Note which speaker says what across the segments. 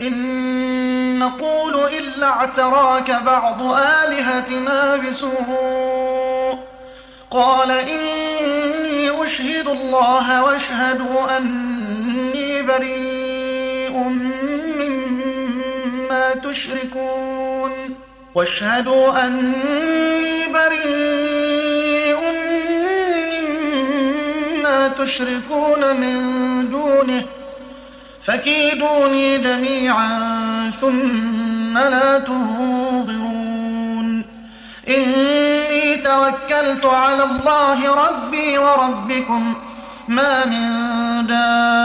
Speaker 1: إن نقول إلا اعتراك بعض آلهتنا بسوء قال إني أشهد الله واشهدوا أني بريء مما تشركون من دونه فكيدوني جميعا ثم لا تنظرون إني توكلت على الله ربي وربكم ما من دابة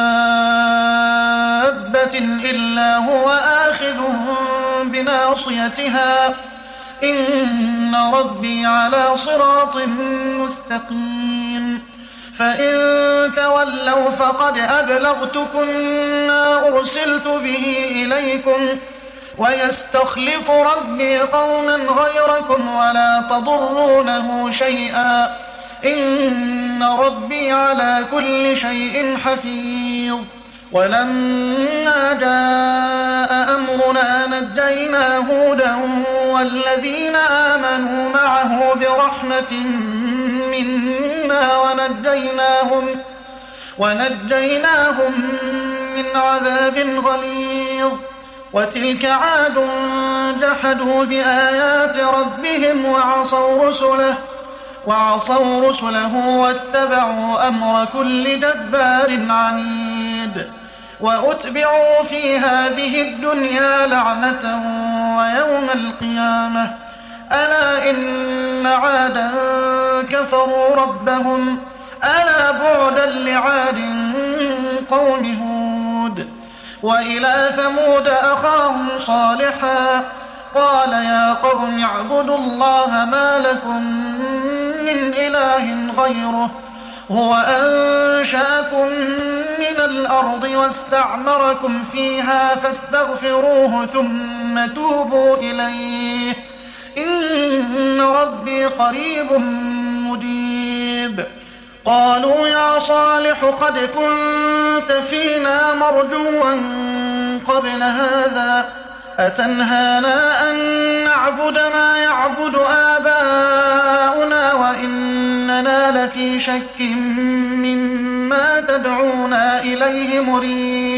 Speaker 1: إلا هو آخذ بناصيتها إن ربي على صراط مستقيم فإن تولوا فقد أبلغتكم ما أرسلت به إليكم ويستخلف ربي قوما غيركم ولا تضرونه شيئا إن ربي على كل شيء حفيظ ولما جاء أمرنا نجينا هودا والذين آمنوا معه برحمة منا ونجيناهم من عذاب غليظ وتلك عاد جحدوا بآيات ربهم وعصوا رسله واتبعوا أمر كل جبار عنيد وأتبعوا في هذه الدنيا لعنة ويوم القيامة ألا إن عادا كفروا ربهم ألا بعدا لعاد قوم هود وإلى ثمود أخاهم صالحا قال يا قوم اعبدوا الله ما لكم من إله غيره هو أنشأكم من الأرض واستعمركم فيها فاستغفروه ثم توبوا إليه إن ربي قريب مجيب قالوا يا صالح قد كنت فينا مرجوا قبل هذا أتنهانا أن نعبد ما يعبد آباؤنا وإننا لفي شك مما تدعونا إليه مريب